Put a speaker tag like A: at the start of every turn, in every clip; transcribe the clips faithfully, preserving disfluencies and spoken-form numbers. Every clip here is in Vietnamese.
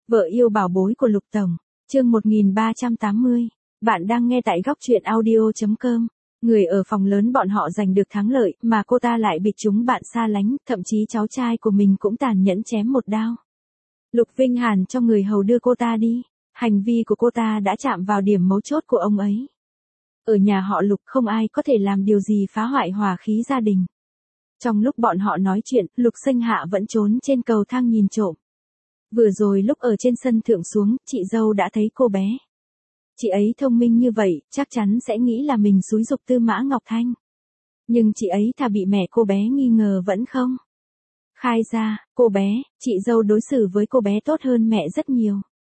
A: Vợ yêu bảo bối của Lục Tổng, chương một nghìn ba trăm tám mươi. Bạn đang nghe tại góc truyện audio chấm com. Người ở phòng lớn bọn họ giành được thắng lợi, mà cô ta lại bị chúng bạn xa lánh, thậm chí cháu trai của mình cũng tàn nhẫn chém một đao. Lục Vinh Hàn cho người hầu đưa cô ta đi. Hành vi của cô ta đã chạm vào điểm mấu chốt của ông ấy. Ở nhà họ Lục không ai có thể làm điều gì phá hoại hòa khí gia đình. Trong lúc bọn họ nói chuyện, Lục Sinh Hạ vẫn trốn trên cầu thang nhìn trộm. Vừa rồi lúc ở trên sân thượng xuống, chị dâu đã thấy cô bé. Chị ấy thông minh như vậy, chắc chắn sẽ nghĩ là mình xúi giục Tư Mã Ngọc Thanh. Nhưng chị ấy thà bị mẹ cô bé nghi ngờ vẫn không. Khai ra, cô bé, chị dâu đối xử với cô bé tốt hơn mẹ rất nhiều.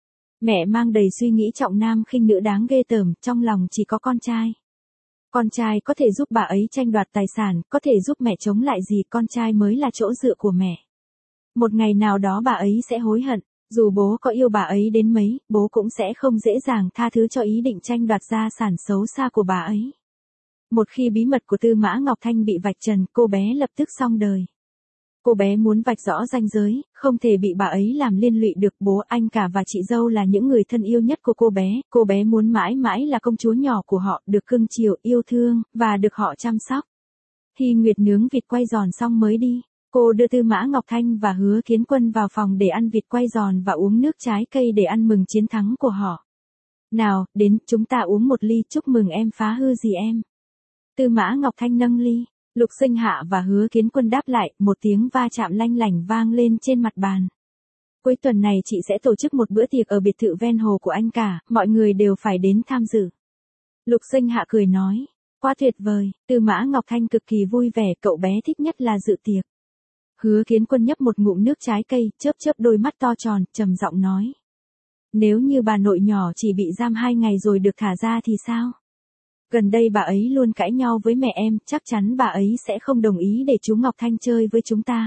A: Mẹ mang đầy suy nghĩ trọng nam khinh nữ đáng ghê tởm, trong lòng chỉ có con trai. Con trai có thể giúp bà ấy tranh đoạt tài sản, có thể giúp mẹ chống lại gì, con trai mới là chỗ dựa của mẹ. Một ngày nào đó bà ấy sẽ hối hận, dù bố có yêu bà ấy đến mấy, bố cũng sẽ không dễ dàng tha thứ cho ý định tranh đoạt gia sản xấu xa của bà ấy. Một khi bí mật của Tư Mã Ngọc Thanh bị vạch trần, cô bé lập tức xong đời. Cô bé muốn vạch rõ ranh giới, không thể bị bà ấy làm liên lụy được. Bố, anh cả và chị dâu là những người thân yêu nhất của cô bé, cô bé muốn mãi mãi là công chúa nhỏ của họ, được cưng chiều, yêu thương, và được họ chăm sóc. Hy Nguyệt nướng vịt quay giòn xong mới đi. Cô đưa Tư Mã Ngọc Thanh và Hứa Kiến Quân vào phòng để ăn vịt quay giòn và uống nước trái cây để ăn mừng chiến thắng của họ. Nào, đến, chúng ta uống một ly chúc mừng em phá hư gì em. Tư Mã Ngọc Thanh nâng ly. Lục Sinh Hạ và Hứa Kiến Quân đáp lại, một tiếng va chạm lanh lảnh vang lên trên mặt bàn. Cuối tuần này chị sẽ tổ chức một bữa tiệc ở biệt thự ven hồ của anh cả, mọi người đều phải đến tham dự. Lục Sinh Hạ cười nói, quá tuyệt vời. Tư Mã Ngọc Thanh cực kỳ vui vẻ, cậu bé thích nhất là dự tiệc. Hứa Kiến Quân nhấp một ngụm nước trái cây, chớp chớp đôi mắt to tròn, trầm giọng nói. Nếu như bà nội nhỏ chỉ bị giam hai ngày rồi được thả ra thì sao? Gần đây bà ấy luôn cãi nhau với mẹ em, chắc chắn bà ấy sẽ không đồng ý để chú Ngọc Thanh chơi với chúng ta.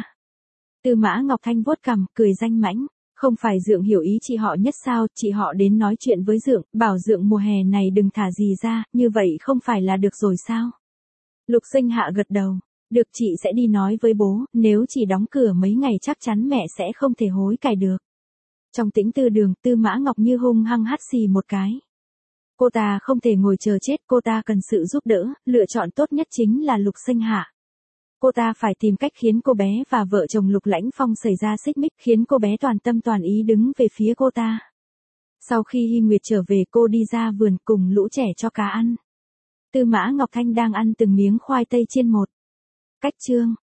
A: Tư Mã Ngọc Thanh vuốt cằm, cười danh mãnh. Không phải Dượng hiểu ý chị họ nhất sao, chị họ đến nói chuyện với Dượng, bảo Dượng mùa hè này đừng thả gì ra, như vậy không phải là được rồi sao? Lục Sinh Hạ gật đầu. Được, chị sẽ đi nói với bố, nếu chỉ đóng cửa mấy ngày chắc chắn mẹ sẽ không thể hối cải được. Trong tĩnh tư đường, Tư Mã Ngọc Như hung hăng hắt xì một cái. Cô ta không thể ngồi chờ chết, cô ta cần sự giúp đỡ, lựa chọn tốt nhất chính là Lục Sinh Hạ. Cô ta phải tìm cách khiến cô bé và vợ chồng Lục Lãnh Phong xảy ra xích mích, khiến cô bé toàn tâm toàn ý đứng về phía cô ta. Sau khi Hy Nguyệt trở về, cô đi ra vườn cùng lũ trẻ cho cá ăn. Tư Mã Ngọc Thanh đang ăn từng miếng khoai tây chiên một cách chương.